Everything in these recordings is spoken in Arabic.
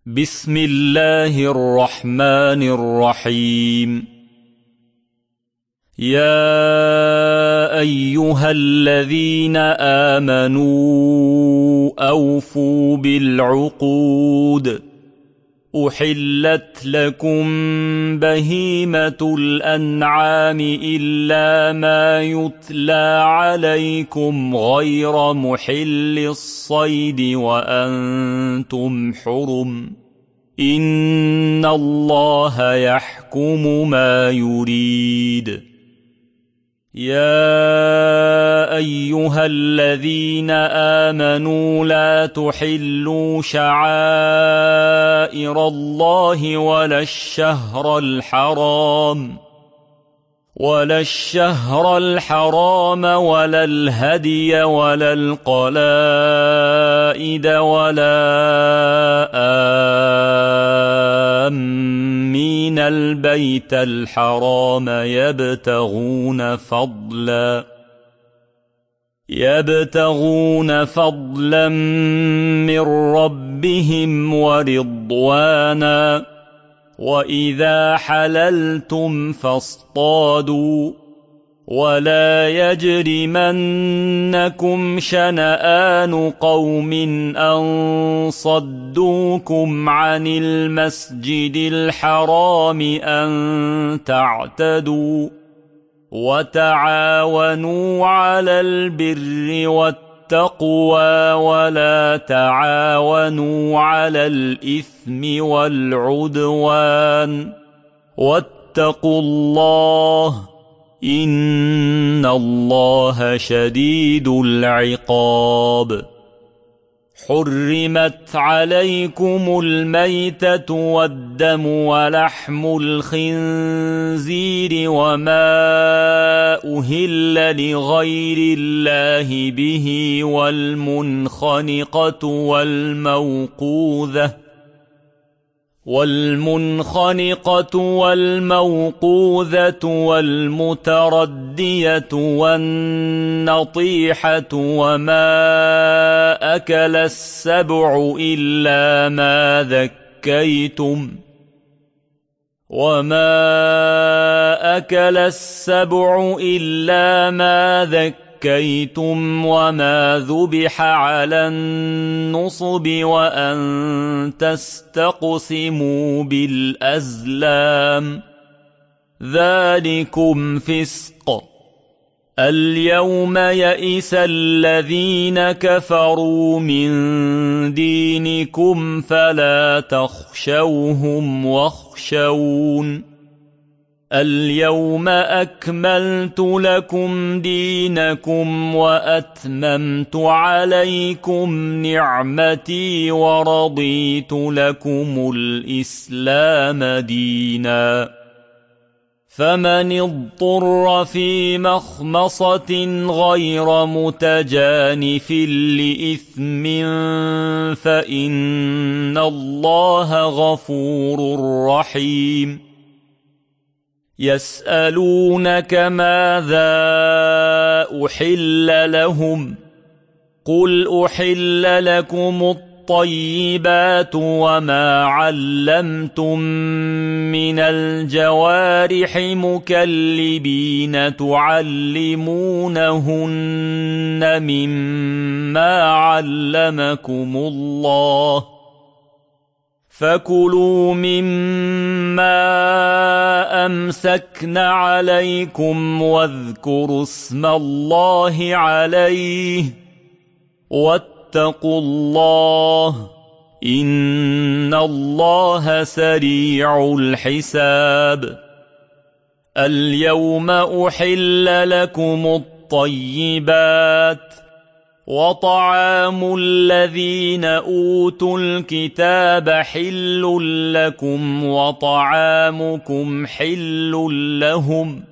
بسم الله الرحمن الرحيم. يا أيها الذين آمنوا أوفوا بالعقود. أحلت لكم بهيمة الأنعام إلا ما يتلى عليكم غير محل الصيد وأنتم حرم. إن الله يحكم ما يريد. يا أيها الذين آمنوا لا تحلوا شعائر الله ولا الشهر الحرام ولا الهدي ولا القلائد ولا آمين البيت الحرام يبتغون فضلا من ربهم ورضوانا. وإذا حللتم فاصطادوا ولا يجرمنكم شنآن قوم أن صدوكم عن المسجد الحرام أن تعتدوا. وتعاونوا على البر والتقوى ولا تعاونوا على الإثم والعدوان. واتقوا الله إن الله شديد العقاب. حرمت عليكم الميتة والدم ولحم الخنزير وما أهل لغير الله به والمنخنقة والموقوذة والمتردية والنطيحة وما أكل السبع إلا ما ذكيتم وما ذبح على النصب وأن تستقسموا بالأزلام ذلكم فسق. اليوم يئس الذين كفروا من دينكم فلا تخشوهم واخشون. اليوم أكملت لكم دينكم وأتممت عليكم نعمتي ورضيت لكم الإسلام دينا. فمن اضطر في مخمصة غير متجانف لإثم فإن الله غفور رحيم. يسألونك ماذا أحل لهم قل أحل لكم الطيبات وما علمتم من الجوارح مكلبين تعلمونهن مما علمكم الله فكلوا مما أمسكن عليكم واذكروا اسم الله عليه واتقوا الله إن الله سريع الحساب. اليوم أحل لكم الطيبات وطعام الذين أوتوا الكتاب حل لكم وطعامكم حل لهم.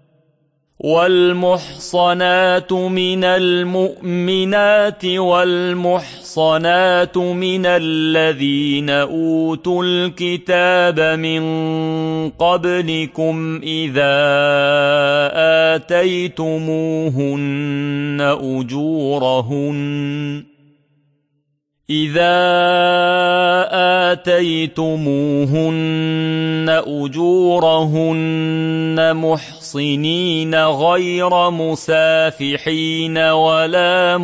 والمحصنات من المؤمنات والمحصنات من الذين أوتوا الكتاب من قبلكم إذا آتيتموهن أجورهن إذا آتيتموهن أجورهن محصنين غير مسافحين ولا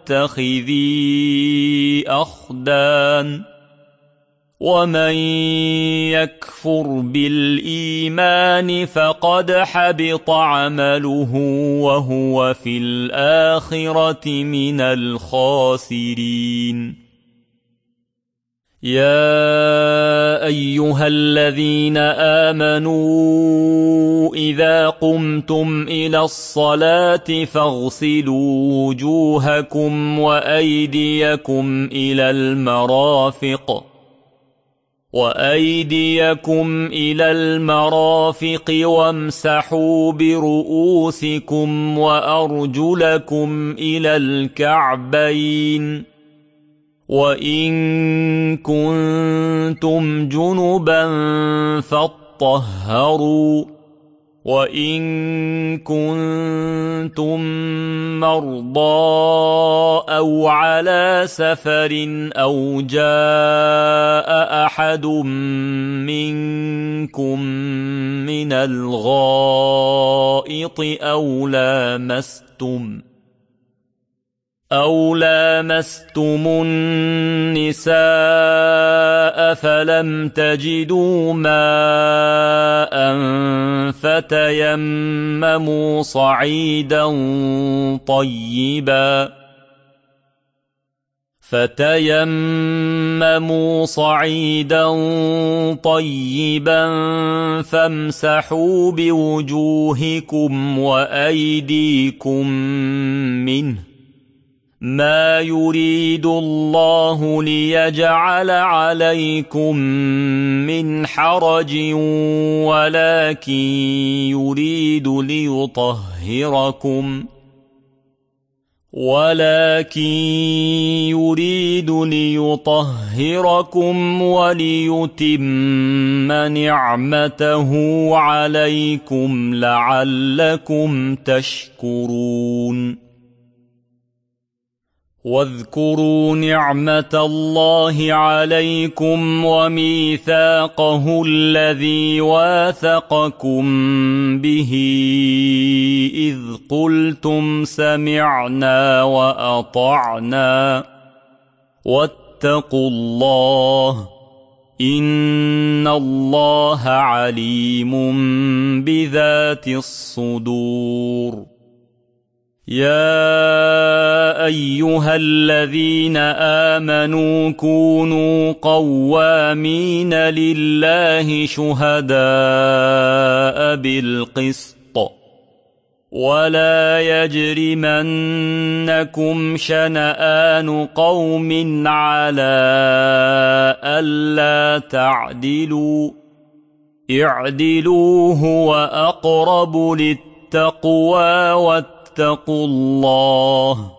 متخذي أخدان ومن يكفر بالإيمان فقد حبط عمله وهو في الآخرة من الخاسرين يا أيها الذين آمنوا إذا قمتم إلى الصلاة فاغسلوا وجوهكم وأيديكم إلى المرافق وامسحوا برؤوسكم وأرجلكم إلى الكعبين وإن كنتم جنبا فاطهروا وإن كنتم مرضى أو على سفر أو جاء أحد منكم من الغائط أو لامستم النساء فلم تجدوا ماء فتيمموا صعيدا طيبا فامسحوا بوجوهكم وأيديكم منه ما يريد الله ليجعل عليكم من حرج ولكن يريد ليطهركم وليتم نعمته عليكم لعلكم تشكرون واذكروا نعمة الله عليكم وميثاقه الذي واثقكم به إذ قلتم سمعنا وأطعنا واتقوا الله إن الله عليم بذات الصدور يا أيها الذين آمنوا كونوا قوامين لله شهداء بالقسط ولا يجرمنكم شنآن قوم على ألا تعدلوا اعدلوا هو أقرب للتقوى واتقوا الله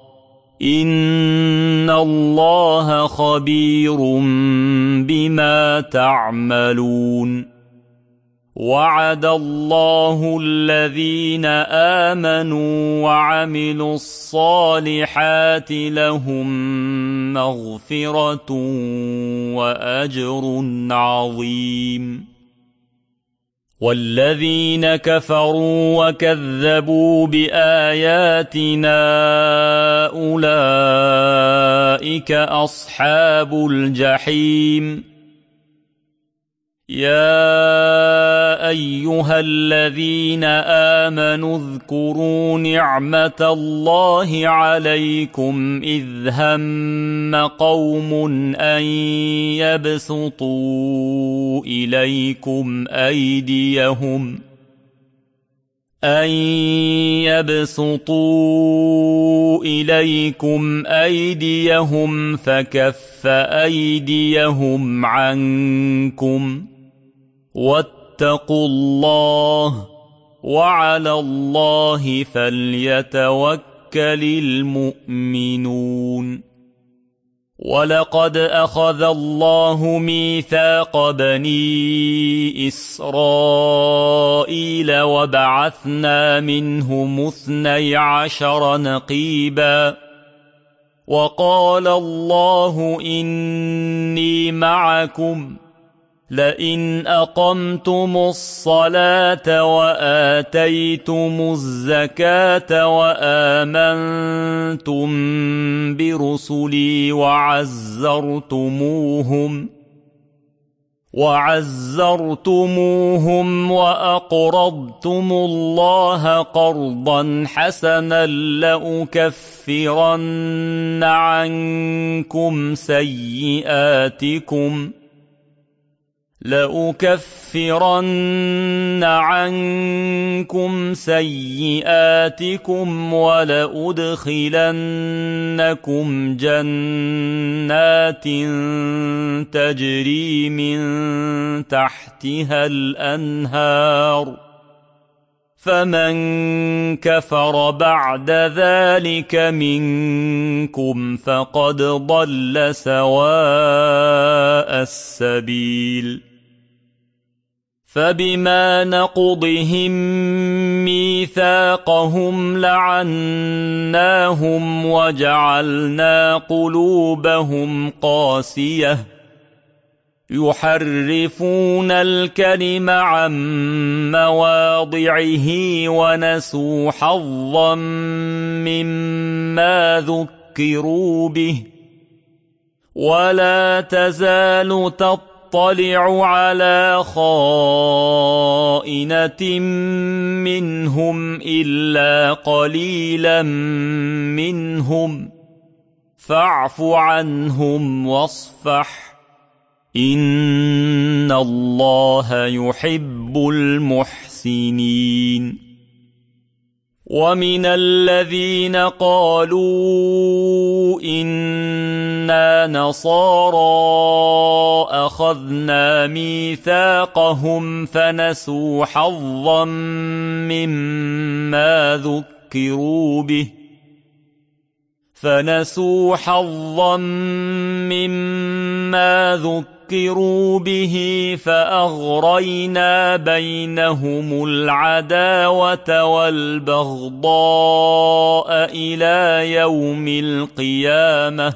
إن الله خبير بما تعملون وعد الله الذين آمنوا وعملوا الصالحات لهم مغفرة وأجر عظيم والذين كفروا وكذبوا بآياتنا أولئك أصحاب الجحيم يا أيها الذين آمنوا اذكروا نعمة الله عليكم إذ هم قوم أن يبسطوا إليكم أيديهم فكف أيديهم عنكم واتقوا الله وعلى الله فليتوكل المؤمنون ولقد أخذ الله ميثاق بني إسرائيل وبعثنا منهم 12 نقيبا وقال الله إني معكم لئن أقمتم الصلاة وآتيتم الزكاة وآمنتم برسلي وعزرتموهم وأقرضتم الله قرضا حسنا لأكفرن عنكم سيئاتكم ولأدخلنكم جنات تجري من تحتها الأنهار فمن كفر بعد ذلك منكم فقد ضل سواء السبيل فبما نقضهم ميثاقهم لعناهم وجعلنا قلوبهم قاسية يحرفون الكلم عن مواضعه ونسوا حظا مما ذكروا به ولا تزال تطلع على خائنة منهم إلا قليلا منهم فاعف عنهم واصفح إن الله يحب المحسنين ومن الذين قالوا إنا نصارى أخذنا ميثاقهم فنسوا حظا مما ذكروا به فأغرينا بينهم العداوة والبغضاء إلى يوم القيامة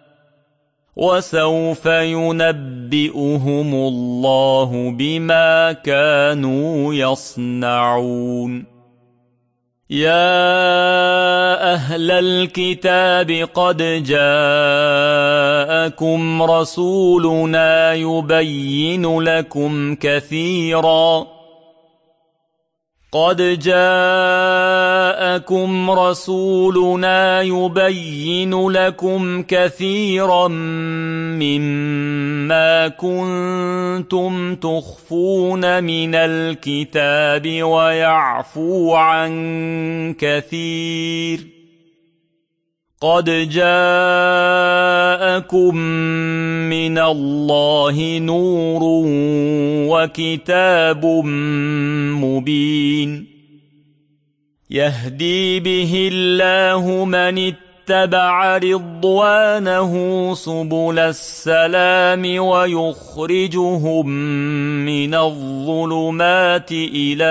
وسوف ينبئهم الله بما كانوا يصنعون يا أهل الكتاب قد جاءكم رسولنا يبين لكم كثيرا مما كنتم تخفون من الكتاب ويعفو عن كثير قد جاءكم من الله نور وكتاب مبين يهدي به الله من اتبع رضوانه سبل السلام ويخرجهم من الظلمات إلى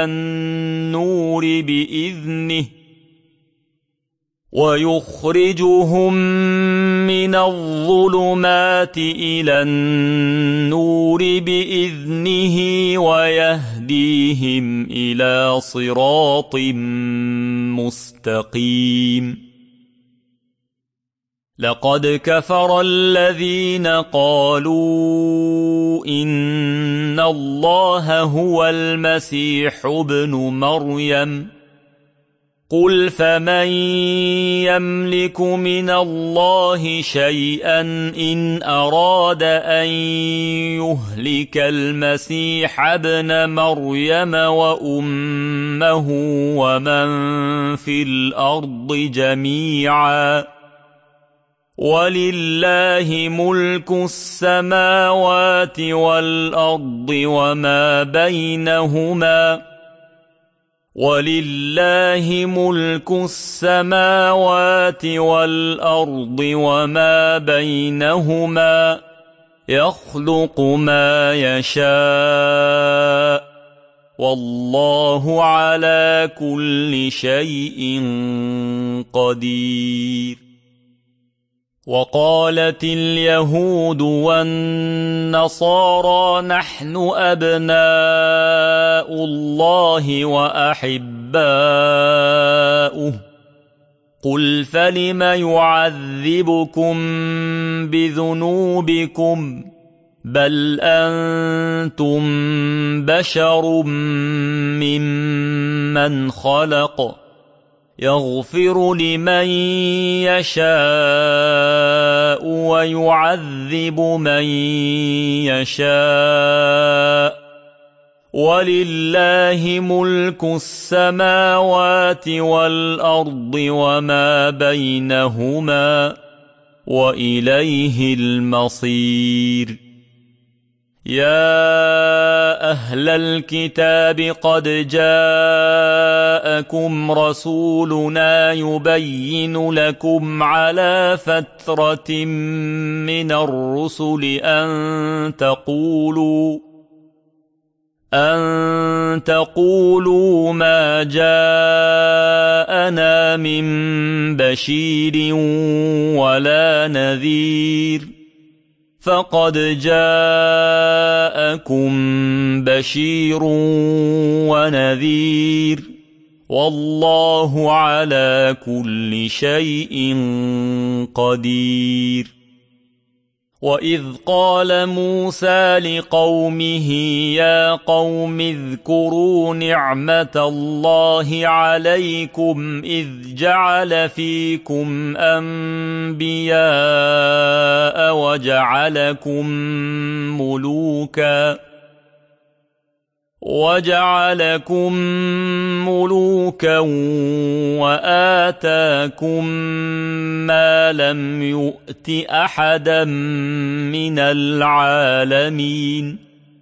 النور بإذنه ويهديهم إلى صراط مستقيم لقد كفر الذين قالوا إن الله هو المسيح ابن مريم قل فمن يملك من الله شيئا إن أراد أن يهلك المسيح ابن مريم وأمه ومن في الأرض جميعا ولله ملك السماوات والأرض وما بينهما يخلق ما يشاء والله على كل شيء قدير وقالت اليهود والنصارى نحن أبناء الله وأحباؤه قل فلم يعذبكم بذنوبكم بل أنتم بشر ممن خلق يغفر لمن يشاء ويعذب من يشاء ولله ملك السماوات والأرض وما بينهما وإليه المصير يا أهل الكتاب قد جاءكم رسولنا يبين لكم على فترة من الرسل أن تقولوا ما جاءنا من بشير ولا نذير فقد جاءكم بشير ونذير والله على كل شيء قدير وإذ قال موسى لقومه يا قوم اذكروا نعمة الله عليكم إذ جعل فيكم أنبياء وجعلكم ملوكا وآتاكم ما لم يؤت أحدا من العالمين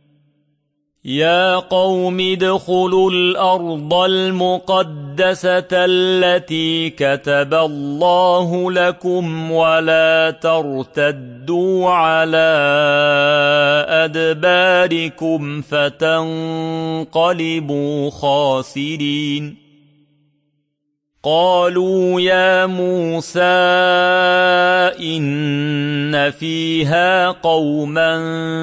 يا قوم ادخلوا الأرض المقدسة التي كتب الله لكم ولا ترتدوا على أدباركم فتنقلبوا خاسرين قالوا يا موسى إن فيها قوما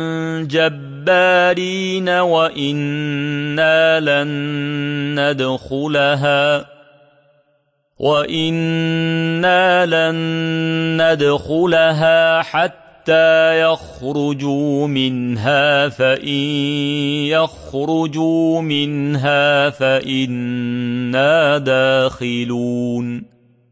جبارين وإنا لن ندخلها حتى يخرجوا منها فإن يخرجوا منها فإنا داخلون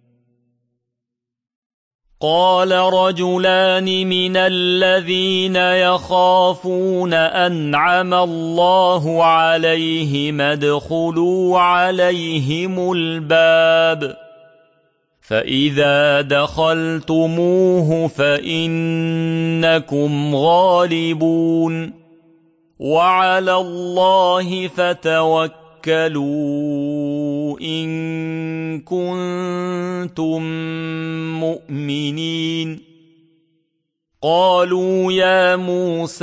قال رجلان من الذين يخافون أنعم الله عليهم ادخلوا عليهم الباب فإذا دخلتموه فإنكم غالبون وعلى الله فتوكلوا إن كنتم مؤمنين قالوا يا موسى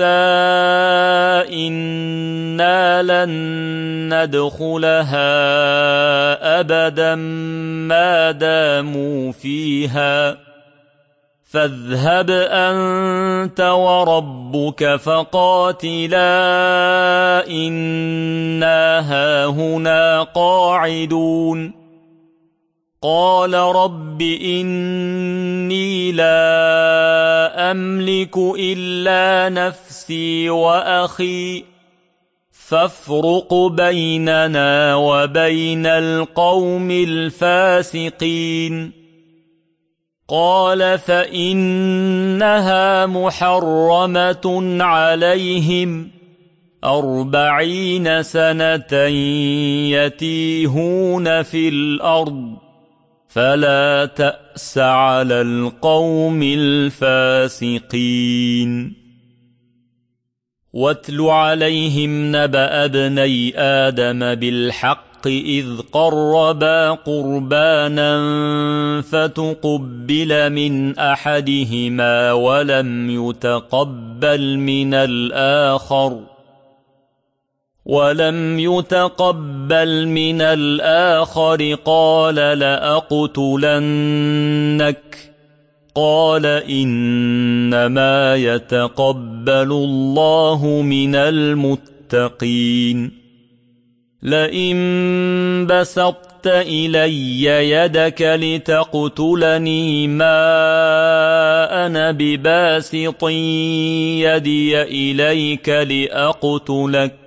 إنا لن ندخلها أبدا ما داموا فيها فاذهب أنت وربك فقاتلا إنا هاهنا قاعدون قال رب إني لا أملك إلا نفسي وأخي فافرق بيننا وبين القوم الفاسقين قال فإنها محرمة عليهم 40 سنة يتيهون في الأرض فلا تأس على القوم الفاسقين واتل عليهم نبأ ابني آدم بالحق إذ قربا قربانا فتقبل من أحدهما ولم يتقبل من الآخر قال لأقتلنك قال إنما يتقبل الله من المتقين لئن بسطت إلي يدك لتقتلني ما أنا بباسط يدي إليك لأقتلك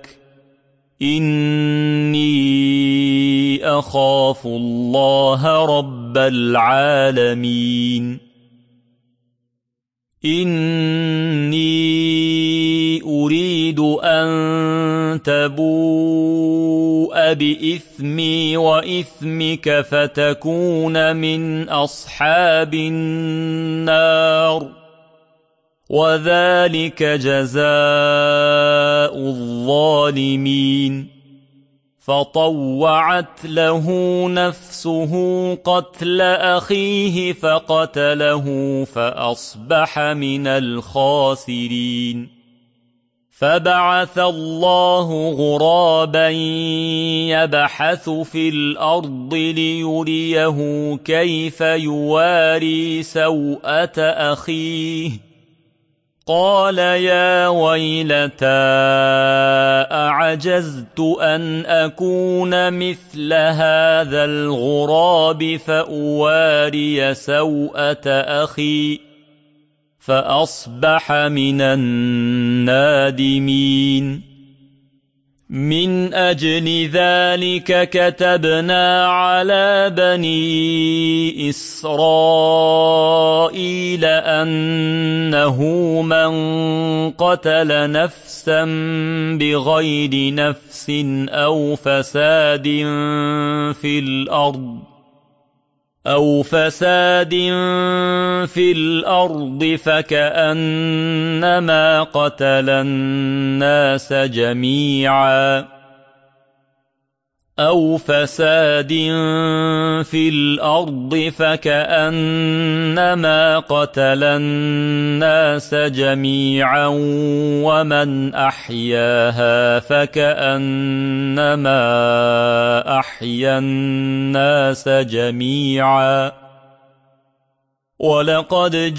إني أخاف الله رب العالمين إني أريد أن تبوء بإثمي وإثمك فتكون من أصحاب النار وذلك جزاء الظالمين فطوعت له نفسه قتل أخيه فقتله فأصبح من الخاسرين فبعث الله غرابا يبحث في الأرض ليريه كيف يواري سوءة أخيه قال يا ويلتى أعجزت أن أكون مثل هذا الغراب فأواري سوءة أخي فأصبح من النادمين من أجل ذلك كتبنا على بني إسرائيل أنه من قتل نفسا بغير نفس أو فساد في الأرض فكأنما قتل الناس جميعا ومن أحياها فكأنما أحيا الناس جميعا ولقد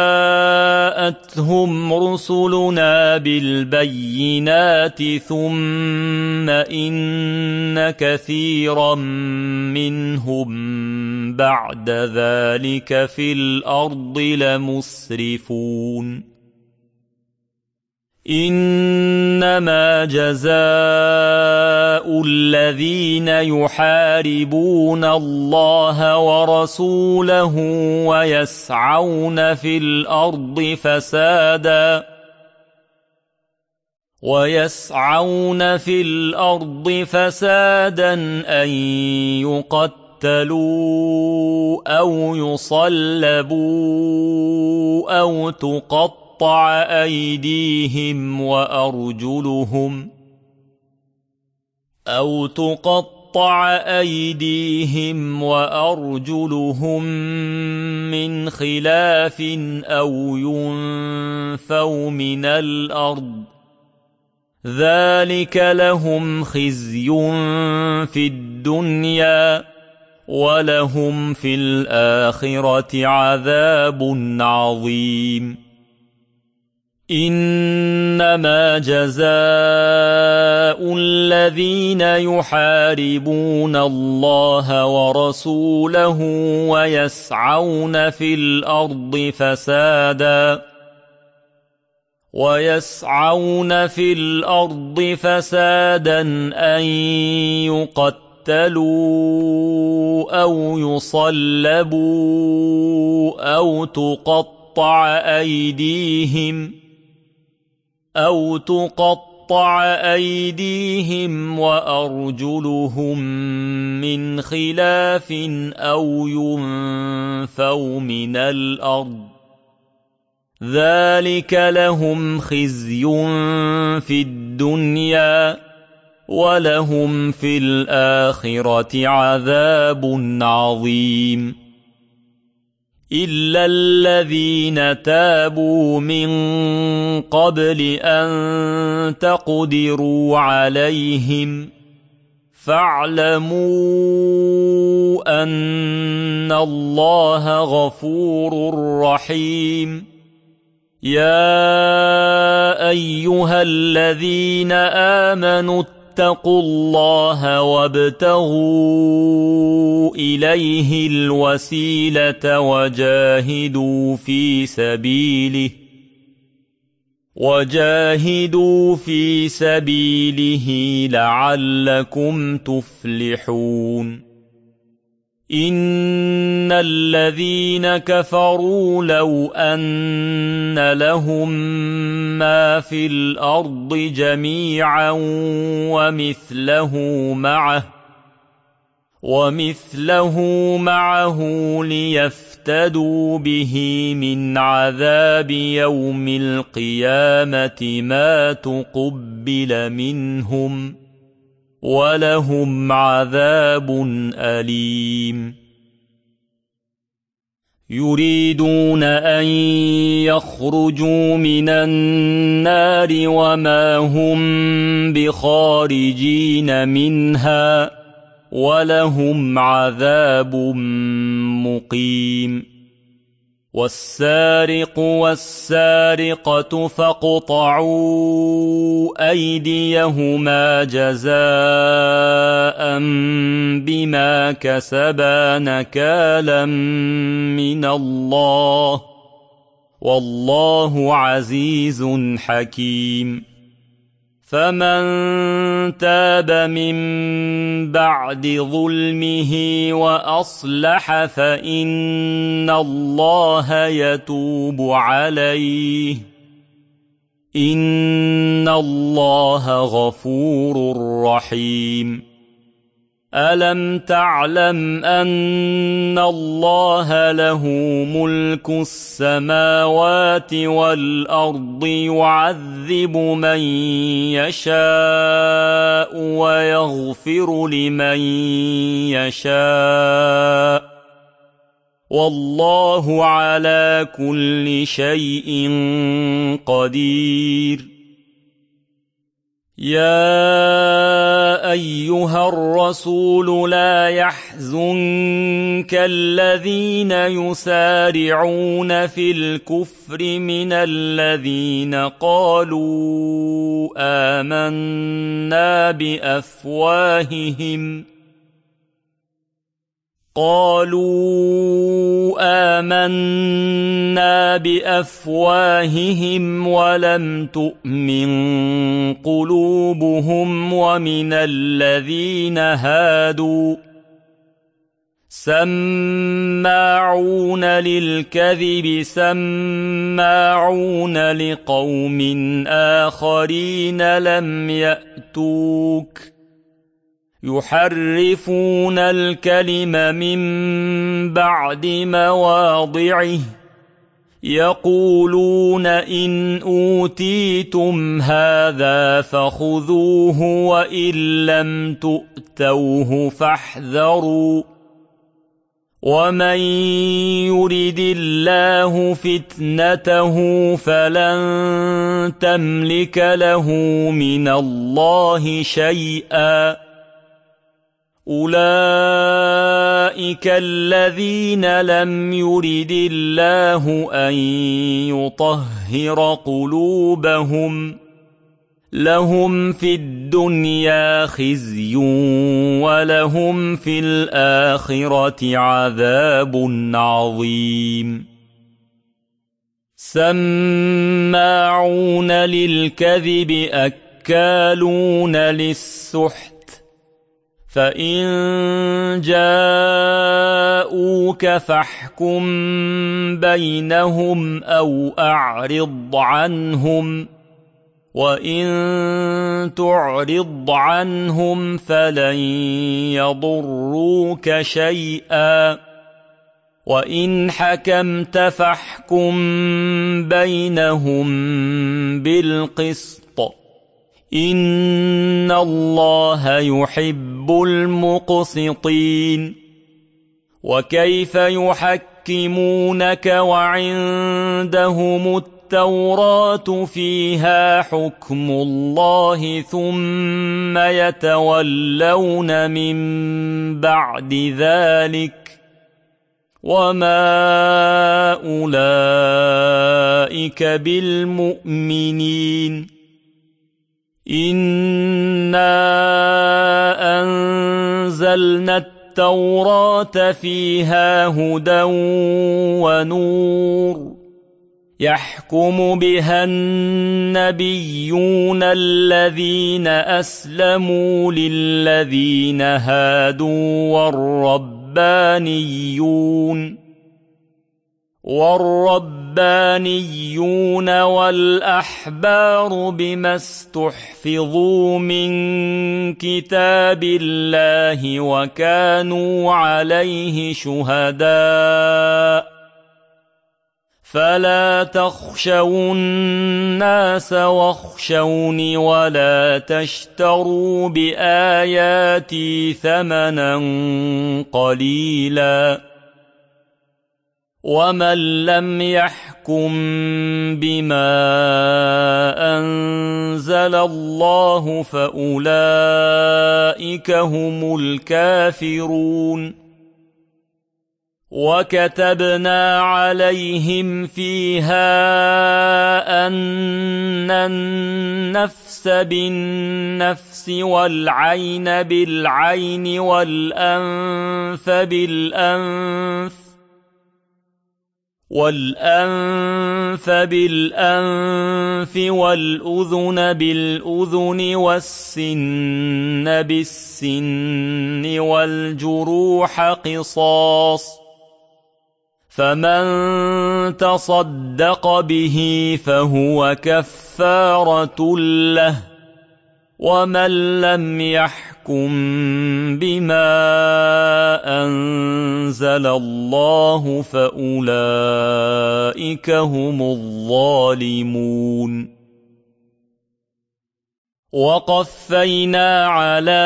جاءتهم رسلنا بالبينات ثم إن كثيرا منهم بعد ذلك في الأرض لمسرفون إنما جزاء الذين يحاربون الله ورسوله ويسعون في الأرض فسادا أن يقتلوا أو يصلبوا أو تقطع أيديهم وأرجلهم من خلاف أو ينفوا من الأرض ذلك لهم خزي في الدنيا ولهم في الآخرة عذاب عظيم إنما جزاء الذين يحاربون الله ورسوله ويسعون في الأرض فسادا أن يقتلوا أو يصلبوا أو تقطع أيديهم وأرجلهم من خلاف أو ينفوا من الأرض ذلك لهم خزي في الدنيا ولهم في الآخرة عذاب عظيم إلا الذين تابوا من قبل أن تقدروا عليهم فاعلموا أن الله غفور رحيم يا أيها الذين آمنوا اتقوا الله وابتغوا إليه الوسيلة وجاهدوا في سبيله لعلكم تفلحون إن الذين كفروا لو أن لهم ما في الأرض جميعا ومثله معه ليفتدوا به من عذاب يوم القيامة ما تقبل منهم ولهم عذاب أليم يريدون أن يخرجوا من النار وما هم بخارجين منها ولهم عذاب مقيم والسارق والسارقة فاقطعوا أيديهما جزاء بما كسبا نكالا من الله والله عزيز حكيم فمن تاب من بعد ظلمه وأصلح فإن الله يتوب عليه إن الله غفور رحيم ألم تعلم أن الله له ملك السماوات والأرض يعذب من يشاء ويغفر لمن يشاء والله على كل شيء قدير يا أيها الرسول لا يحزنك الذين يسارعون في الكفر من الذين قالوا آمنا بأفواههم ولم تؤمن قلوبهم ومن الذين هادوا سماعون للكذب سماعون لقوم آخرين لم يأتوك يحرفون الكلم من بعد مواضعه يقولون إن أوتيتم هذا فخذوه وإن لم تؤتوه فاحذروا ومن يرد الله فتنته فلن تملك له من الله شيئا أولئك الذين لم يرد الله أن يطهر قلوبهم لهم في الدنيا خزي ولهم في الآخرة عذاب عظيم سماعون للكذب أكالون للسحت فإن جاءوك فاحكم بينهم أو أعرض عنهم وإن تعرض عنهم فلن يضروك شيئا وإن حكمت فاحكم بينهم بالقسط إن الله يحب المقسطين وكيف يحكمونك وعندهم التوراة فيها حكم الله ثم يتولون من بعد ذلك وما أولئك بالمؤمنين إنا أنزلنا التوراة فيها هدى ونور يحكم بها النبيون الذين أسلموا للذين هادوا والربانيون والأحبار بما استحفظوا من كتاب الله وكانوا عليه شهداء فلا تخشوا الناس واخشوني ولا تشتروا بآياتي ثمنا قليلا ومن لم يحكم بما أنزل الله فأولئك هم الكافرون وكتبنا عليهم فيها أن النفس بالنفس والعين بالعين والأنف بالأنف والأذن بالأذن والسن بالسن والجروح قصاص فمن تصدق به فهو كفارة له ومن لم يحكم بما أنزل الله فأولئك هم الظالمون وقفينا على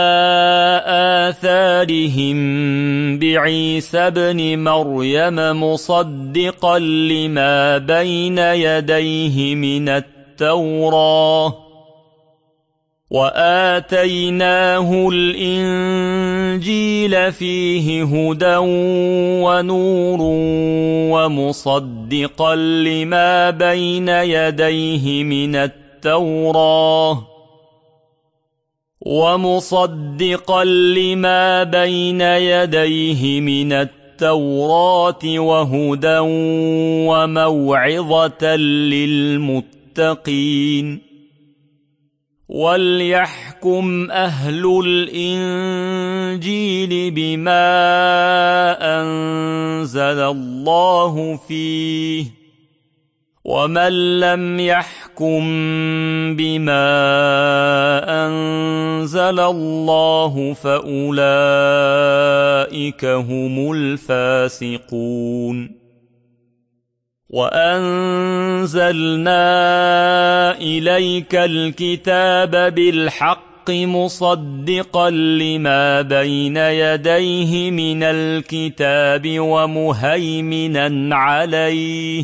آثارهم بعيسى ابن مريم مصدقا لما بين يديه من التوراة وآتيناه الإنجيل فيه هدى ونور ومصدقا لما بين يديه من التوراة وهدى وموعظة للمتقين وليحكم أهل الإنجيل بما أنزل الله فيه ومن لم يحكم بما أنزل الله فأولئك هم الفاسقون وأنزلنا إليك الكتاب بالحق مصدقا لما بين يديه من الكتاب ومهيمنا عليه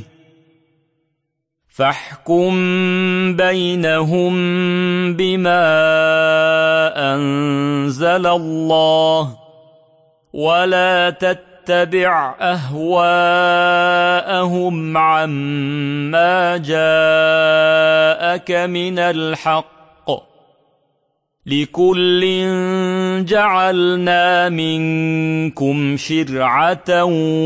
فاحكم بينهم بما أنزل الله ولا تتبع أهواءهم عما جاءك من الحق لكل جعلنا منكم شرعة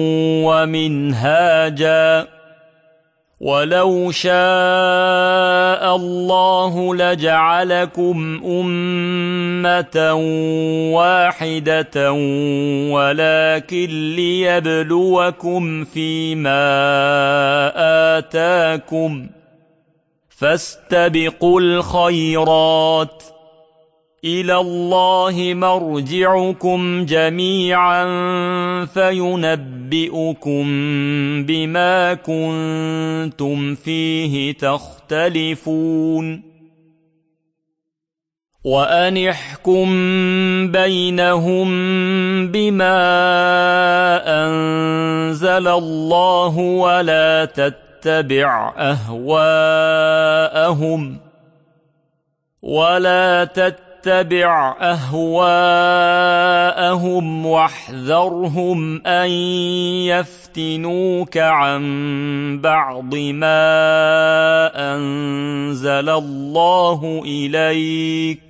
ومنهاجا ولو شاء الله لجعلكم أمة واحدة ولكن ليبلوكم فيما آتاكم فاستبقوا الخيرات إلى الله مرجعكم جميعا فينبئكم بما كنتم فيه تختلفون وأن احكم بينهم بما أنزل الله ولا تتبعوا تتبع أهواءهم واحذرهم أن يفتنوك عن بعض ما أنزل الله إليك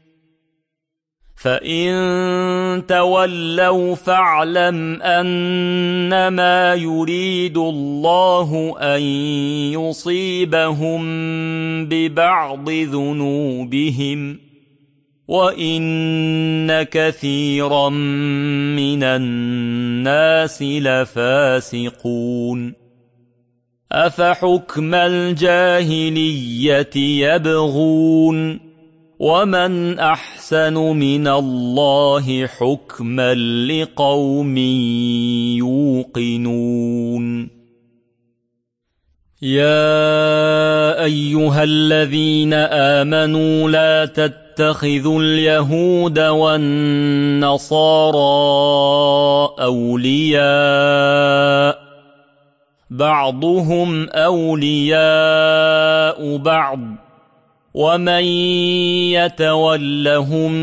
فإن تولوا فاعلم أنما يريد الله أن يصيبهم ببعض ذنوبهم وإن كثيرا من الناس لفاسقون أفحكم الجاهلية يبغون ومن أحسن من الله حكما لقوم يوقنون يا أيها الذين آمنوا لا تتخذوا اليهود والنصارى أولياء بعضهم أولياء بعض ومن يتولهم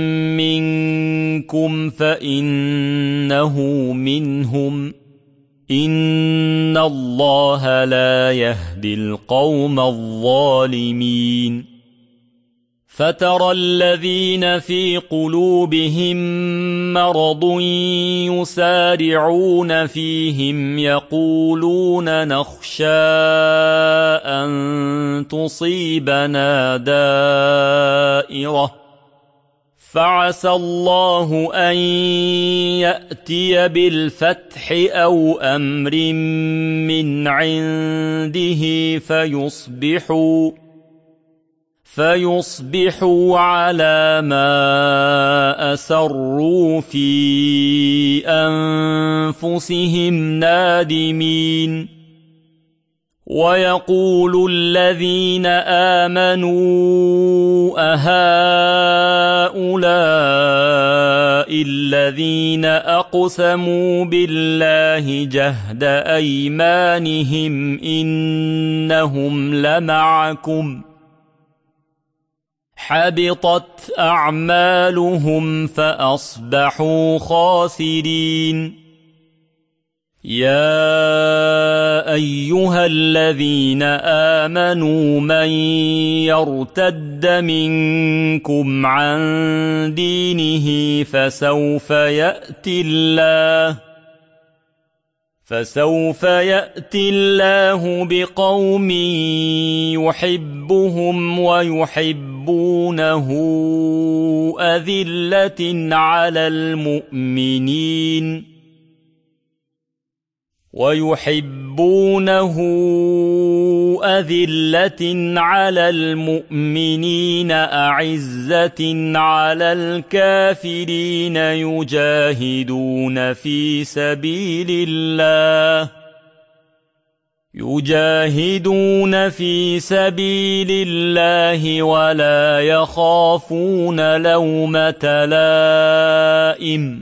منكم فإنه منهم إن الله لا يهدي القوم الظالمين فترى الذين في قلوبهم مرض يسارعون فيهم يقولون نخشى أن تصيبنا دائرة فعسى الله أن يأتي بالفتح أو أمر من عنده فيصبحوا على ما أسروا في أنفسهم نادمين ويقول الذين آمنوا أهؤلاء الذين أقسموا بالله جهد أيمانهم إنهم لمعكم حبطت أعمالهم فأصبحوا خاسرين يا أيها الذين آمنوا من يرتد منكم عن دينه فسوف يأتي الله بقوم يحبهم ويحبونه أذلة على المؤمنين أعزة على الكافرين يجاهدون في سبيل الله ولا يخافون لومة لائم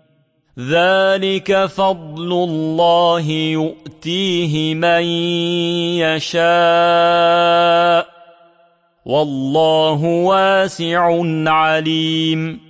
ذلك فضل الله يؤتيه من يشاء والله واسع عليم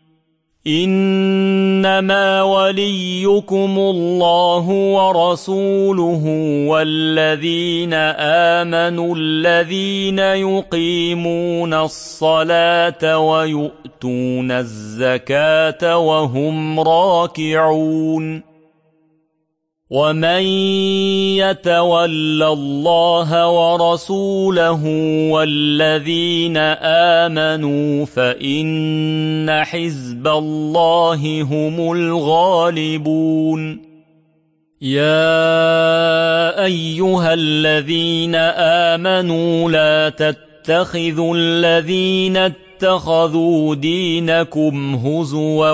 إنما وليكم الله ورسوله والذين آمنوا الذين يقيمون الصلاة ويؤتون الزكاة وهم راكعون ومن يتول الله ورسوله والذين آمنوا فإن حزب الله هم الغالبون يا أيها الذين آمنوا لا تتخذوا الذين اتخذوا دينكم هزوا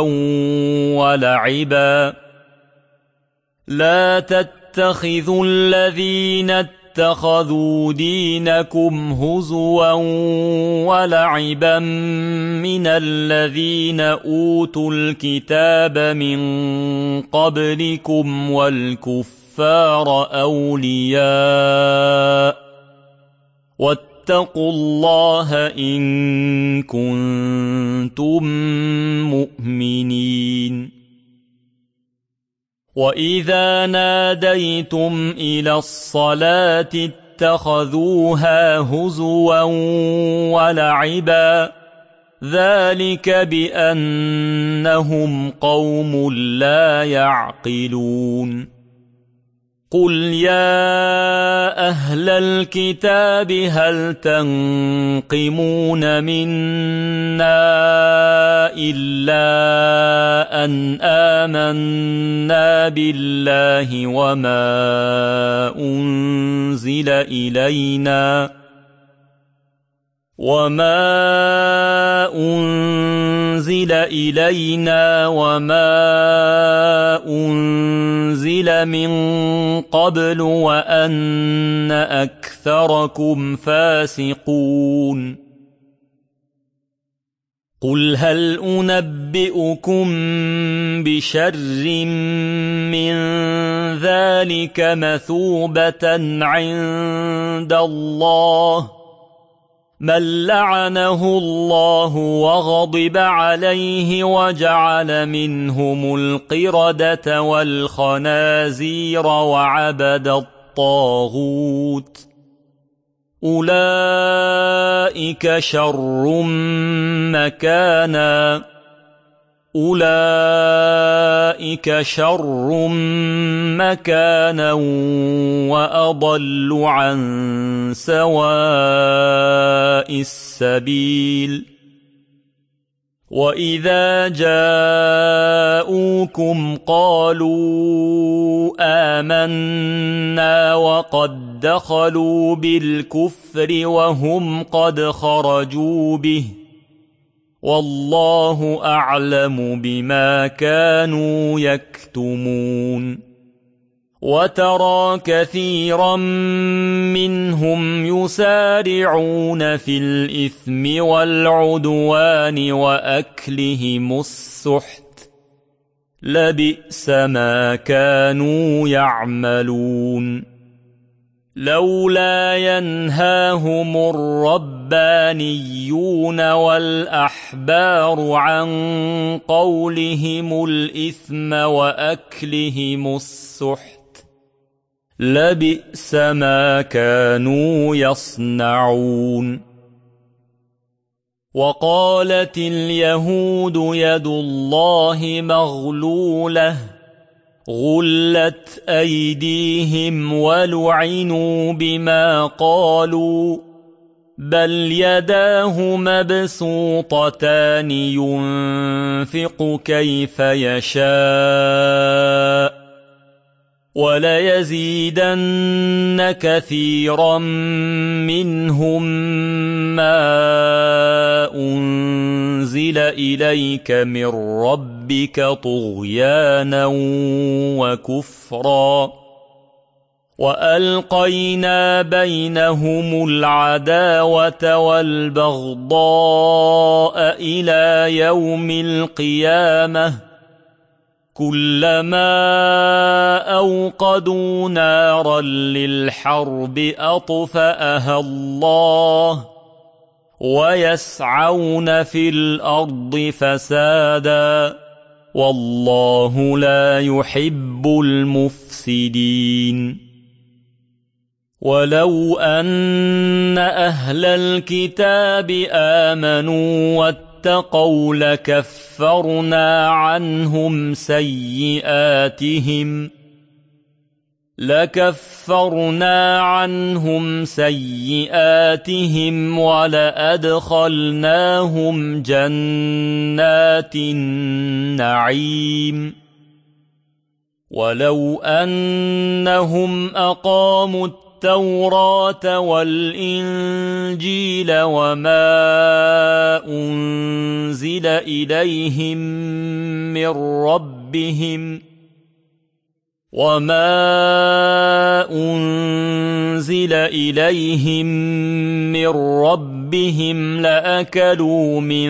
ولعبا من الذين أوتوا الكتاب من قبلكم الكفار أولياء واتقوا الله إن كنتم مؤمنين وإذا ناديتم إلى الصلاة اتخذوها هزوا ولعبا ذلك بأنهم قوم لا يعقلون قل يا أهل الكتاب هل تنقمون منا إلا أن آمنا بالله وما أنزل إلينا وما أنزل من قبل وأن أكثركم فاسقون قل هل أنبئكم بشر من ذلك مثوبة عند الله من لعنه الله وغضب عليه وجعل منهم القردة والخنازير وعبد الطاغوت أولئك شر مكانا وأضل عن سواء السبيل وإذا جاءوكم قالوا آمنا وقد دخلوا بالكفر وهم قد خرجوا به والله أعلم بما كانوا يكتمون وترى كثيرا منهم يسارعون في الإثم والعدوان وأكلهم السحت لبئس ما كانوا يعملون لولا ينهاهم الربانيون والأحبار عن قولهم الإثم وأكلهم السحت لبئس ما كانوا يصنعون وقالت اليهود يد الله مغلولة غلت أيديهم ولعنوا بما قالوا بل يداه مبسوطتان ينفق كيف يشاء وليزيدن كثيرا منهم ما أنزل إليك من ربك طغيانا وكفرا وألقينا بينهم العداوة والبغضاء إلى يوم القيامة كلما أوقدوا نارا للحرب أطفأها الله ويسعون في الأرض فسادا والله لا يحب المفسدين ولو أن أهل الكتاب آمنوا واتقوا لكفرنا عنهم سيئاتهم ولأدخلناهم جنات النعيم ولو أنهم أقاموا التوراة والإنجيل وما أنزل إليهم من ربهم لأكلوا من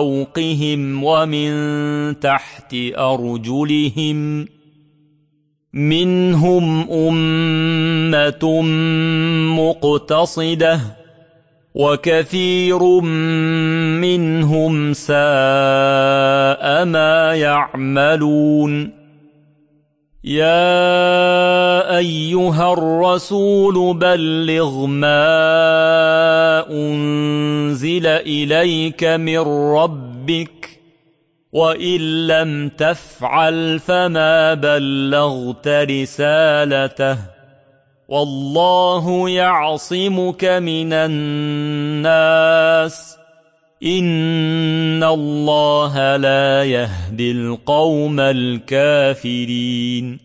فوقهم ومن تحت أرجلهم منهم أمة مقتصدة وكثير منهم ساء ما يعملون يا أيها الرسول بلغ ما أنزل إليك من ربك وإن لم تفعل فما بلغت رسالته والله يعصمك من الناس إن الله لا يهدي القوم الكافرين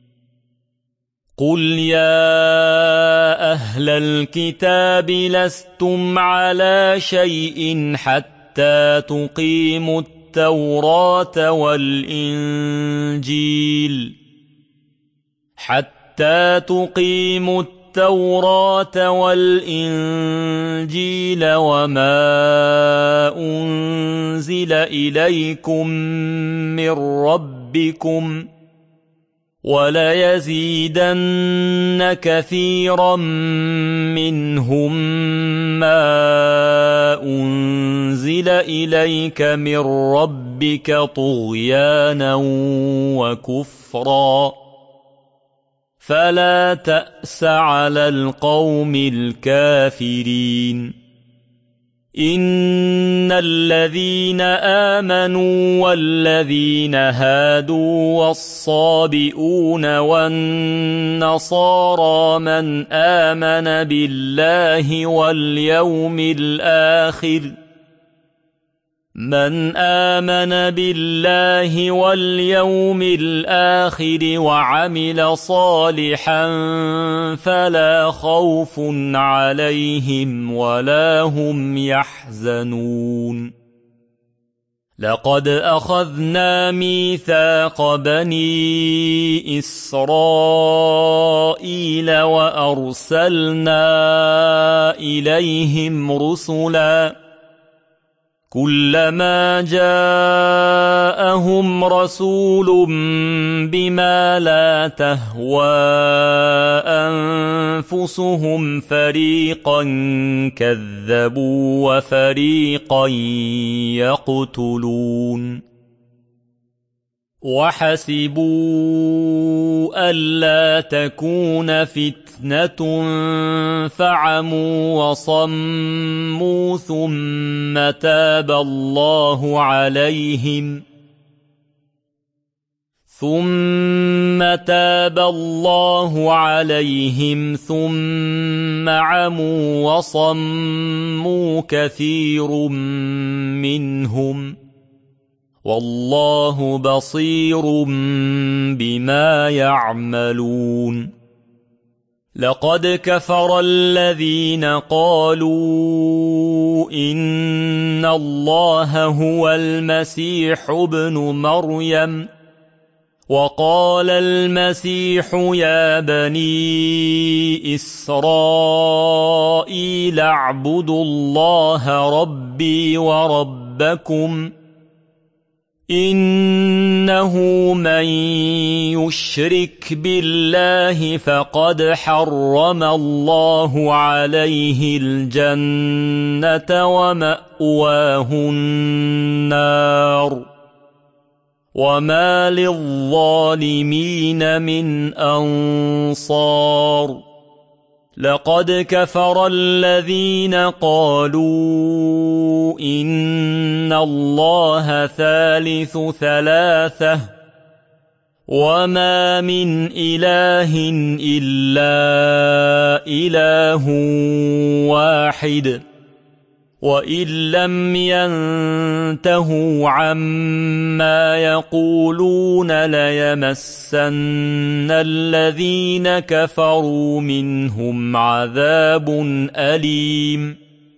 قل يا أهل الكتاب لستم على شيء حتى تقيموا التوراة والإنجيل وما أنزل إليكم من ربكم وليزيدن كثيرا منهم ما أنزل إليك من ربك طغيانا وكفرا فلا تأس على القوم الكافرين إن الذين آمنوا والذين هادوا والصابئون والنصارى من آمن بالله واليوم الآخر وعمل صالحا فلا خوف عليهم ولا هم يحزنون لقد أخذنا ميثاق بني إسرائيل وأرسلنا إليهم رسلا كلما جاءهم رسول بما لا تهوى أنفسهم فريقا كذبوا وفريقا يقتلون وحسبوا ألا تكون فتنة فعموا وصموا ثم تاب الله عليهم ثم عموا وصموا كثير منهم والله بصير بما يعملون لقد كفر الذين قالوا إن الله هو المسيح ابن مريم وقال المسيح يا بني إسرائيل اعبدوا الله ربي وربكم إنه من يشرك بالله فقد حرم الله عليه الجنة ومأواه النار وما للظالمين من أنصار لقد كفر الذين قالوا إن الله ثالث ثلاثة وما من إله إلا إله واحد وإن لم ينتهوا عما يقولون ليمسن الذين كفروا منهم عذاب أليم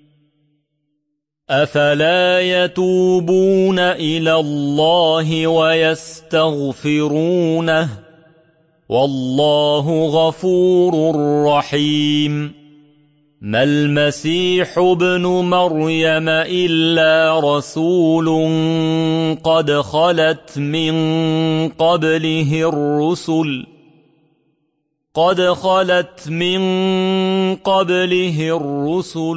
أفلا يتوبون إلى الله ويستغفرونه والله غفور رحيم ما المسيح ابن مريم إلا رسول قد خلت من قبله الرسل قد خلت من قبله الرسل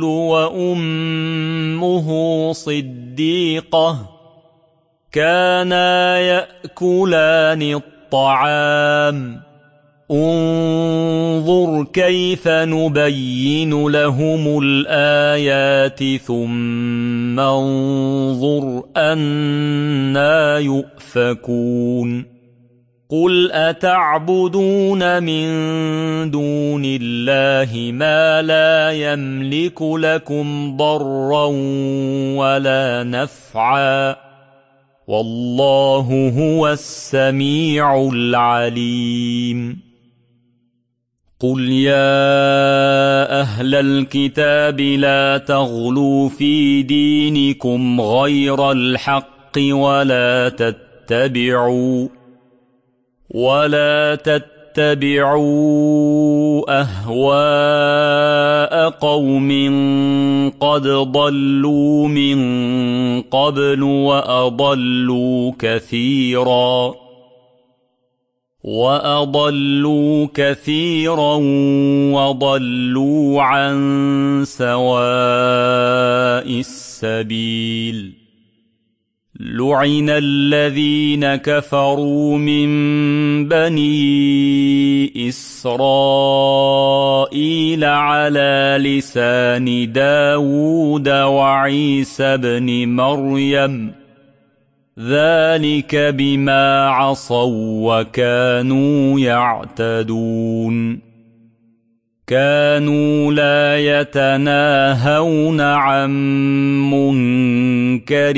وأمه صديقة كانا يأكلان الطعام انظر كيف نبين لهم الآيات ثم انظر أنى يؤفكون قل أتعبدون من دون الله ما لا يملك لكم ضرا ولا نفعا والله هو السميع العليم قل يا أهل الكتاب لا تغلوا في دينكم غير الحق ولا تتبعوا أهواء قوم قد ضلوا من قبل وأضلوا كثيرا وضلوا عن سواء السبيل لعن الذين كفروا من بني إسرائيل على لسان داود وعيسى بن مريم ذلك بما عصوا وكانوا يعتدون كانوا لا يتناهون عن منكر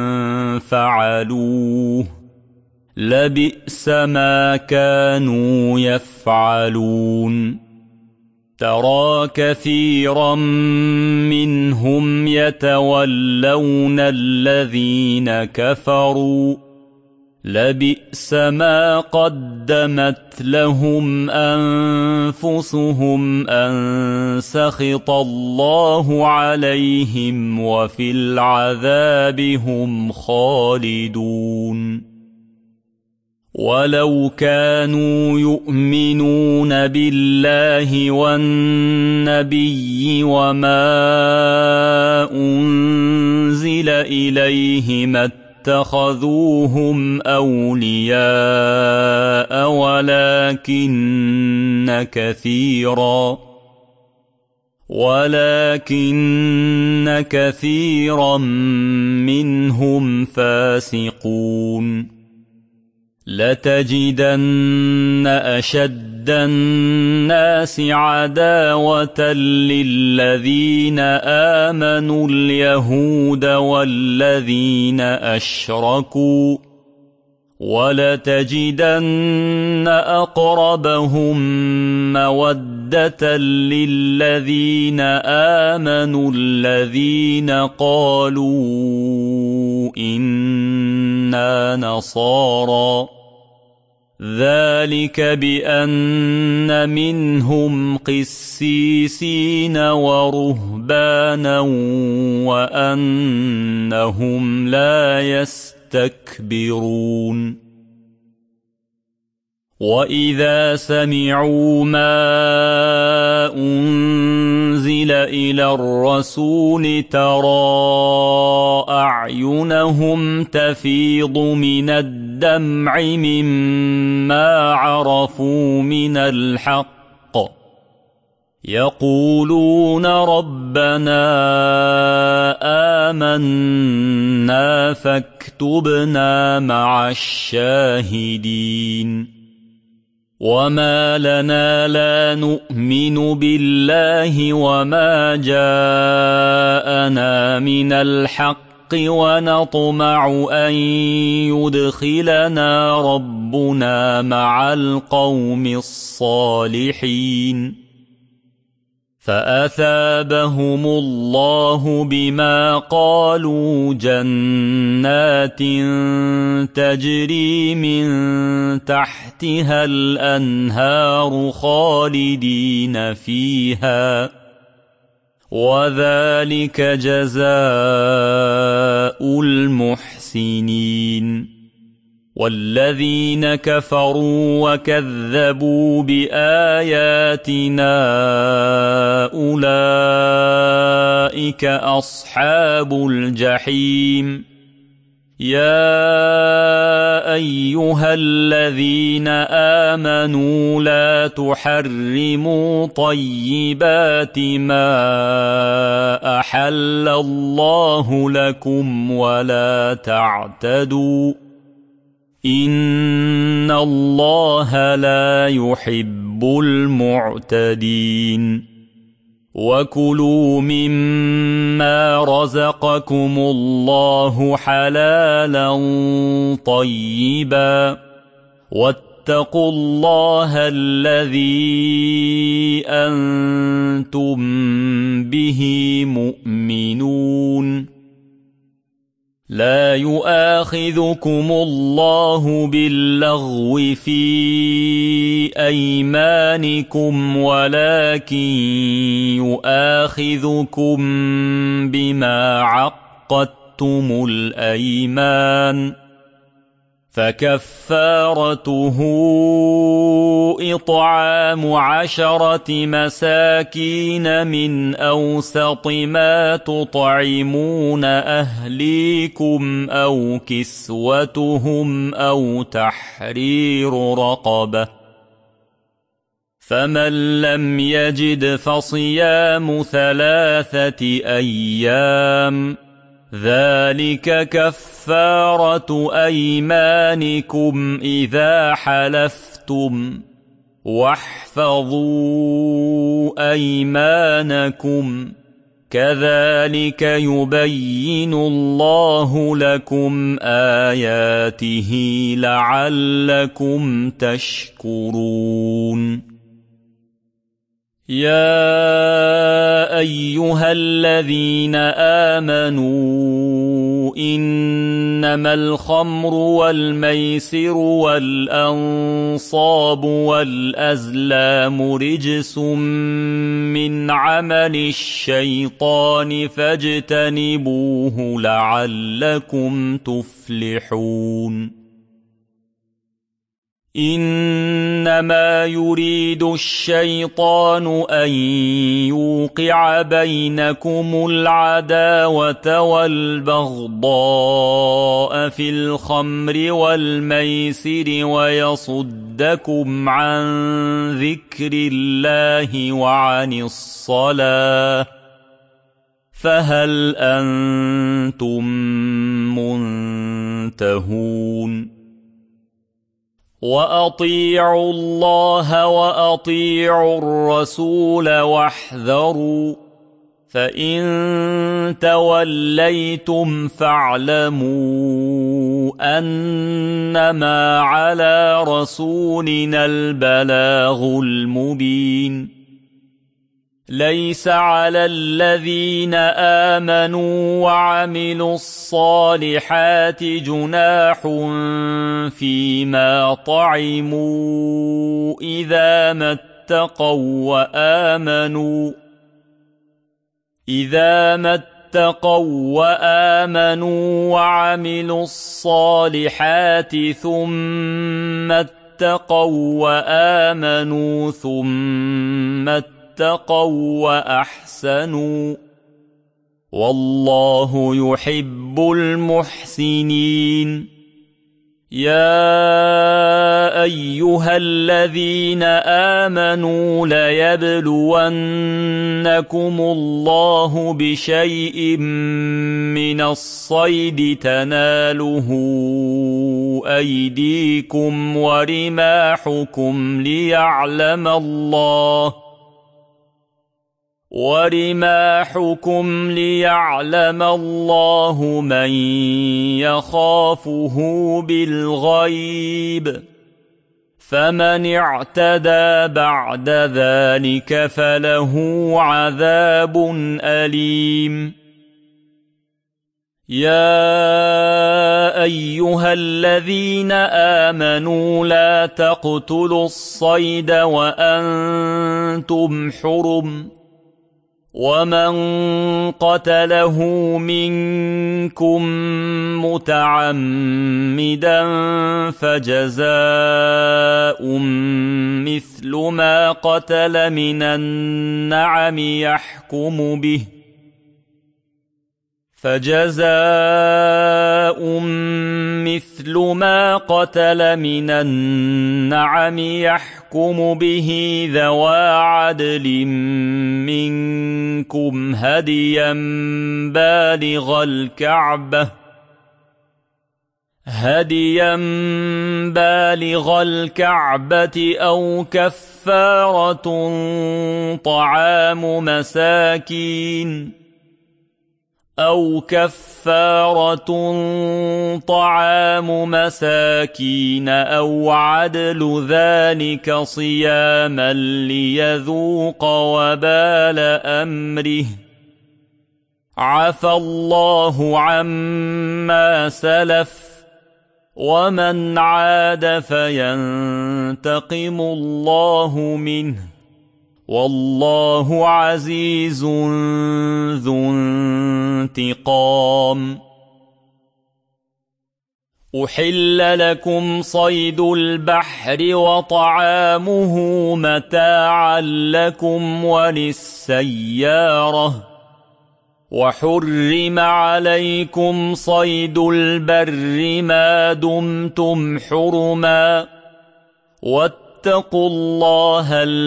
فعلوه لبئس ما كانوا يفعلون ترى كثيرا منهم يتولون الذين كفروا لبئس ما قدمت لهم أنفسهم أن سخط الله عليهم وفي العذاب هم خالدون ولو كانوا يؤمنون بالله والنبي وما أنزل إليه ما اتخذوهم أولياء ولكن كثيرا منهم فاسقون لتجدن أشد الناس عداوة للذين آمنوا اليهود والذين أشركوا ولتجدن أقربهم مودة للذين آمنوا الذين قالوا إنا نصارى ذلك بأن منهم قسيسين ورهبانا وأنهم لا يستكبرون وإذا سمعوا ما أنزل إلى الرسول ترى أعينهم تفيض من الدمع مما عرفوا من الحق يقولون ربنا آمنا فاكتبنا مع الشاهدين وما لنا لا نؤمن بالله وما جاءنا من الحق ونطمع أن يدخلنا ربنا مع القوم الصالحين فأثابهم الله بما قالوا جنات تجري من تحتها الأنهار خالدين فيها وذلك جزاء المحسنين والذين كفروا وكذبوا بآياتنا أولئك أصحاب الجحيم يا أيها الذين آمنوا لا تحرموا طيبات ما أحل الله لكم ولا تعتدوا إن الله لا يحب المعتدين وكلوا مما رزقكم الله حلالا طيبا واتقوا الله الذي أنتم به مؤمنون لا يؤاخذكم الله باللغو في أيمانكم ولكن يؤاخذكم بما عقدتم الأيمان فكفارته إطعام 10 مساكين من أوسط ما تطعمون أهليكم أو كسوتهم أو تحرير رقبة فمن لم يجد فصيام 3 أيام ذلك كفارة أيمانكم إذا حلفتم واحفظوا أيمانكم كذلك يبين الله لكم آياته لعلكم تشكرون يا أيها الذين آمنوا إنما الخمر والميسر والأنصاب والأزلام رجس من عمل الشيطان فاجتنبوه لعلكم تفلحون إنما يريد الشيطان أن يوقع بينكم العداوة والبغضاء في الخمر والميسر ويصدكم عن ذكر الله وعن الصلاة فهل أنتم منتهون وأطيعوا الله وأطيعوا الرسول واحذروا فإن توليتم فاعلموا أنما على رسولنا البلاغ المبين ليس على الذين آمنوا وعملوا الصالحات جناح فيما طعموا إذا ما اتقوا وآمنوا وعملوا الصالحات ثم اتقوا وآمنوا ثم اتقوا وأحسنوا والله يحب المحسنين يا أيها الذين آمنوا ليبلونكم الله بشيء من الصيد تناله أيديكم ورماحكم ليعلم الله من يخافه بالغيب فمن اعتدى بعد ذلك فله عذاب أليم يا أيها الذين آمنوا لا تقتلوا الصيد وأنتم حرم ومن قتله منكم منكم متعمدا فجزاء مثل ما قتل من النعم يحكم به ذوى عدل منكم هديا بالغ الكعبة أو كفارة طعام مساكين أو عدل ذلك صياما ليذوق وبال أمره عفى الله عما سلف ومن عاد فينتقم الله منه والله عزيز ذو انتقام. أحل لكم صيد البحر وطعامه متاعا لكم وللسيارة وحرم عليكم صيد البر ما دمتم حرما واتقوا الله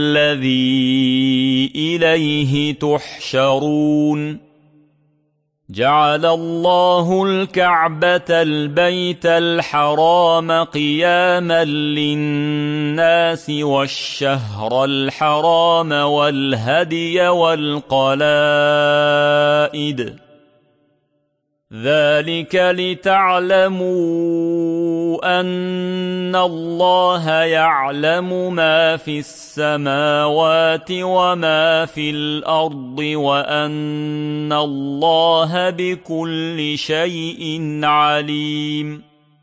الذي إليه تحشرون. جعل الله الكعبة البيت الحرام قياما للناس والشهر الحرام والهدي والقلائد ذلك لتعلموا أن الله يعلم ما في السماوات وما في الأرض وأن الله بكل شيء عليم.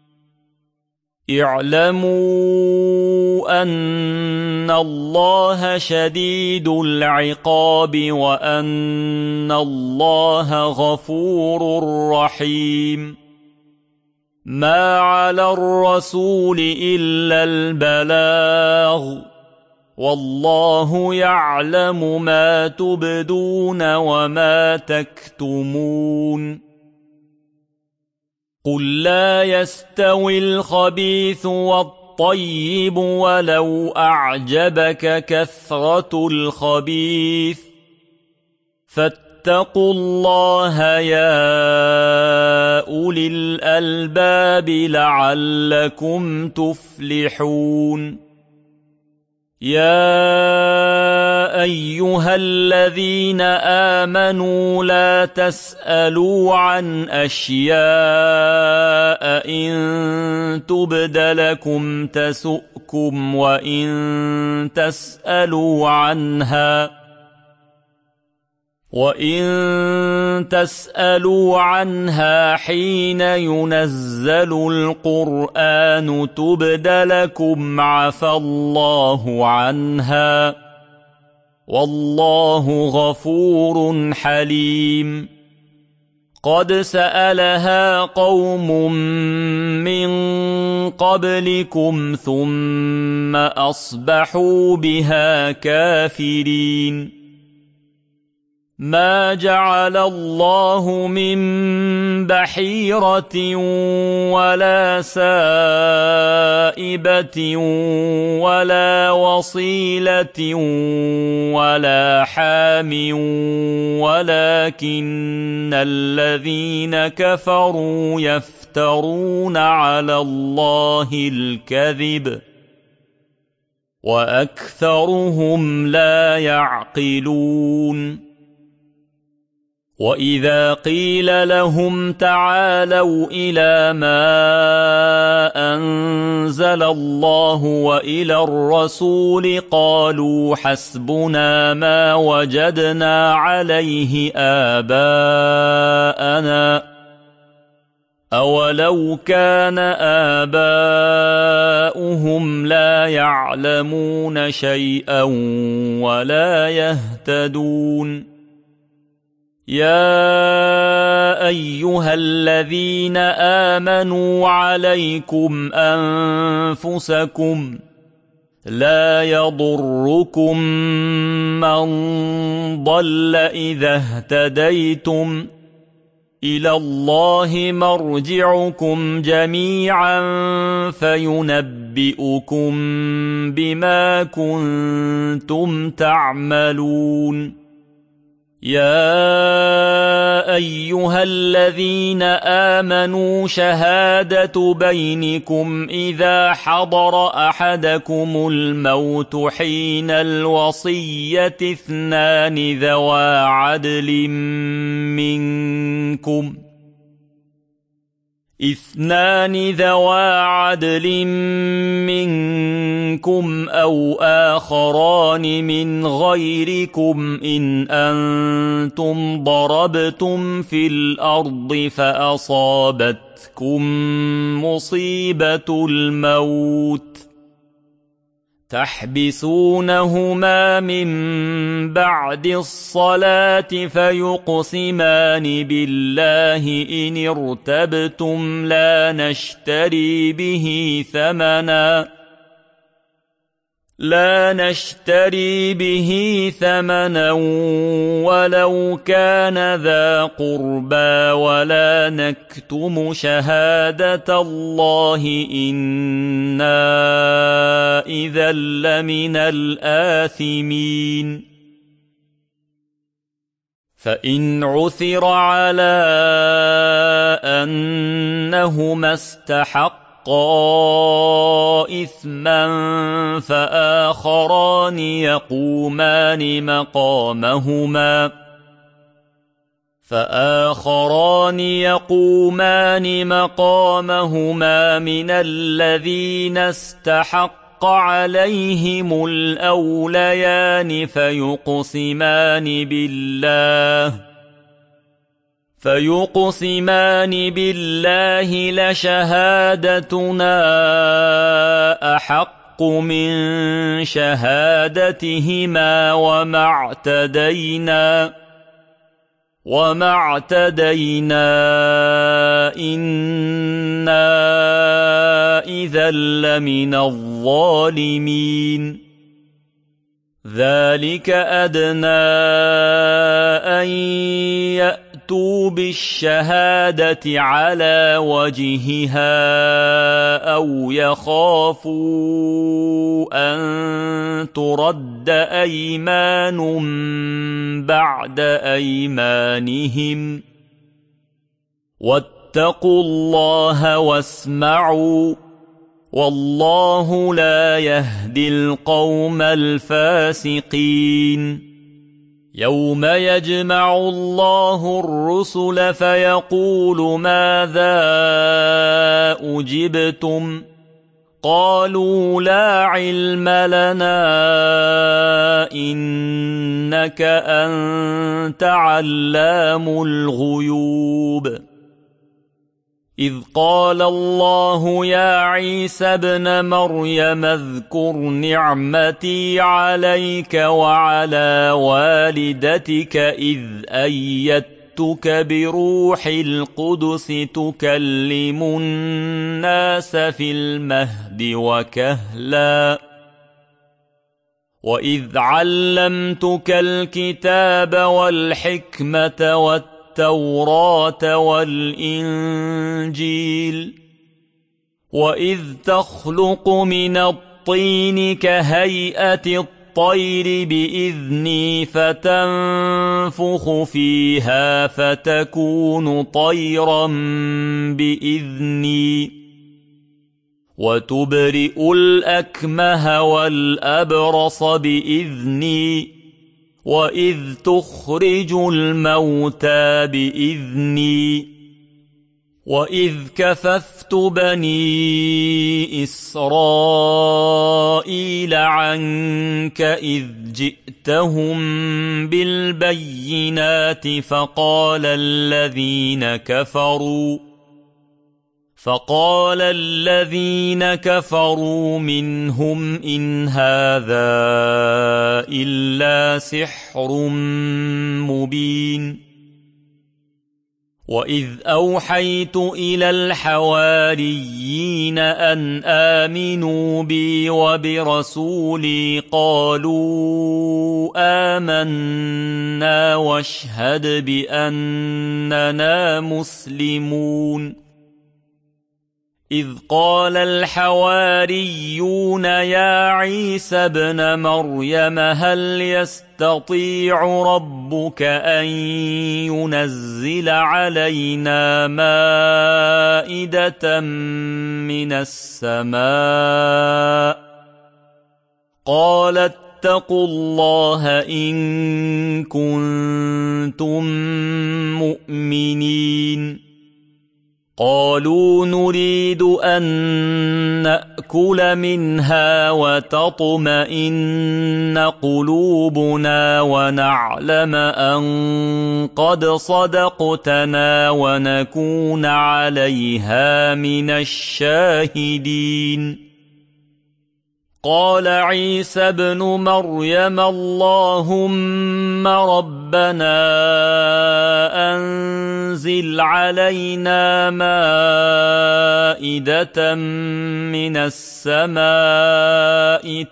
اعلموا أن الله شديد العقاب وأن الله غفور رحيم. ما على الرسول إلا البلاغ والله يعلم ما تبدون وما تكتمون. قل لا يستوي الخبيث والطيب ولو أعجبك كثرة الخبيث فاتقوا الله يا أولي الألباب لعلكم تفلحون. يا أيها الذين آمنوا لا تسألوا عن أشياء إن تبد لكم تسؤكم وإن تسألوا عنها حين ينزل القرآن تبد لكم عفى الله عنها والله غفور حليم. قد سألها قوم من قبلكم ثم أصبحوا بها كافرين. ما جعل الله من بحيرة ولا سائبة ولا وصيلة ولا حام ولكن الذين كفروا يفترون على الله الكذب وأكثرهم لا يعقلون. وإذا قيل لهم تعالوا إلى ما أنزل الله وإلى الرسول قالوا حسبنا ما وجدنا عليه آباءنا أولو كان آباؤهم لا يعلمون شيئا ولا يهتدون. يا أيها الذين آمنوا عليكم أنفسكم لا يضركم من ضل إذا اهتديتم إلى الله مرجعكم جميعا فينبئكم بما كنتم تعملون يا أيها الذين آمنوا شهادة بينكم إذا حضر أحدكم الموت حين الوصية اثنان ذوا عدل منكم أو آخران من غيركم إن أنتم ضربتم في الأرض فأصابتكم مصيبة الموت تحبسونهما من بعد الصلاة فيقسمان بالله إن ارتبتم لا نشتري به ثمنا ولو كان ذا قربى ولا نكتم شهادة الله إنا إذا لمن الآثمين فإن عثر على أنهما استحقا إثما فآخران يقومان مقامهما من الذين استحق عليهم الأوليان فيقسمان بالله لشهادتنا أحق من شهادتهما وما اعتدينا إنا إذا لمن الظالمين ذلك أدنى أن يأتوا بالشهادة على وجهها أو يخافوا أن ترد أيمان بعد أيمانهم واتقوا الله واسمعوا والله لا يهدي القوم الفاسقين يوم يجمع الله الرسل فيقول ماذا أجبتم قالوا لا علم لنا إنك أنت علام الغيوب إذ قال الله يا عيسى ابن مريم اذكر نعمتي عليك وعلى والدتك إذ أيدتك بروح القدس تكلم الناس في المهد وكهلا وإذ علمتك الكتاب والحكمة والتوراة والإنجيل وإذ تخلق من الطين كهيئة الطير بإذني فتنفخ فيها فتكون طيرا بإذني وتبرئ الأكمه والأبرص بإذني وإذ تخرج الموتى بإذني وإذ كففت بني إسرائيل عنك إذ جئتهم بالبينات فقال الذين كفروا منهم إن هذا إلا سحر مبين وإذ أوحيت إلى الحواريين أن آمنوا بي وبرسولي قالوا آمنا واشهد بأننا مسلمون إذ قال الحواريون يا عيسى ابن مريم هل يستطيع ربك أن ينزل علينا مائدة من السماء قال اتقوا الله إن كنتم مؤمنين قالوا نريد أن نأكل منها وتطمئن قلوبنا ونعلم أن قد صدقتنا ونكون عليها من الشاهدين قال عيسى ابن مريم اللهم ربنا أنزل علينا مائدة من السماء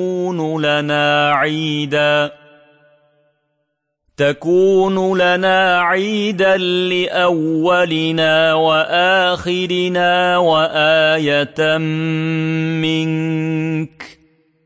تكون لنا عيدا لأولنا وآخرنا وآية منك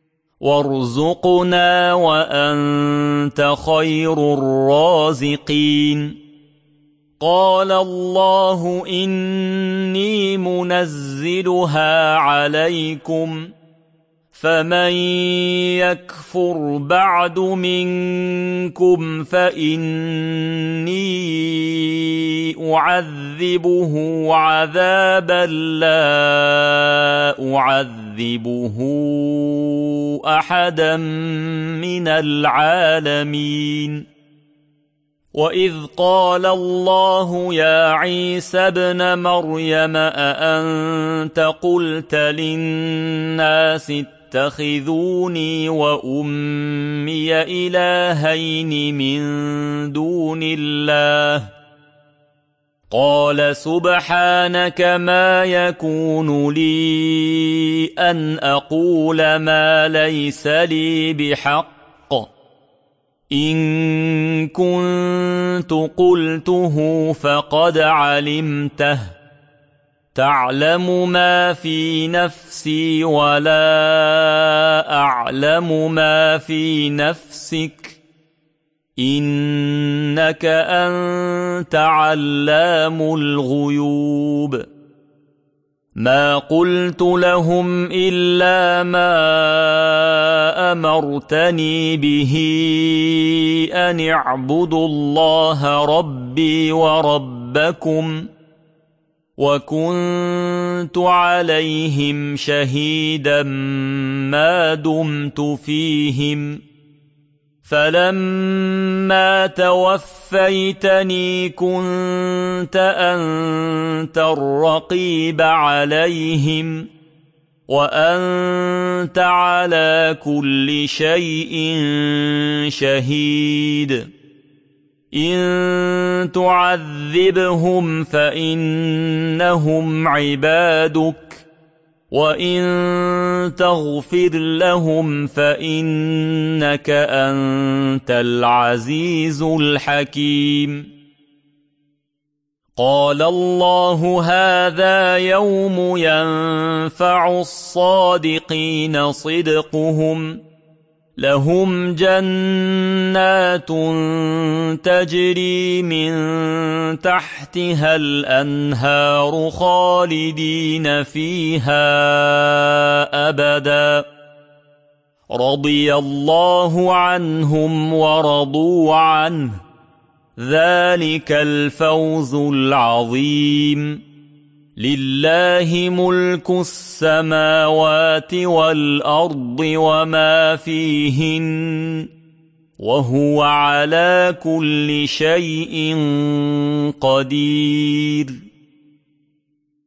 وارزقنا وأنت خير الرازقين قال الله إني منزلها عليكم فمن يكفر بعد منكم فإني أعذبه عذابا لا أعذبه أحدا من العالمين وإذ قال الله يا عيسى ابن مريم أأنت قلت للناس اتخذوني وأمي إلهين من دون الله قال سبحانك ما يكون لي أن أقول ما ليس لي بحق إن كنت قلته فقد علمته تعلم ما في نفسي ولا أعلم ما في نفسك إنك أنت علام الغيوب ما قلت لهم إلا ما أمرتني به أن اعبدوا الله ربي وربكم وكنت عليهم شهيدا ما دمت فيهم فلما توفيتني كنت أنت الرقيب عليهم وأنت على كل شيء شهيد إن تعذبهم فإنهم عبادك وإن تغفر لهم فإنك أنت العزيز الحكيم قال الله هذا يوم ينفع الصادقين صدقهم لهم جنات تجري من تحتها الأنهار خالدين فيها أبدا رضي الله عنهم ورضوا عنه ذلك الفوز العظيم لله ملك السماوات والأرض وما فيهن وهو على كل شيء قدير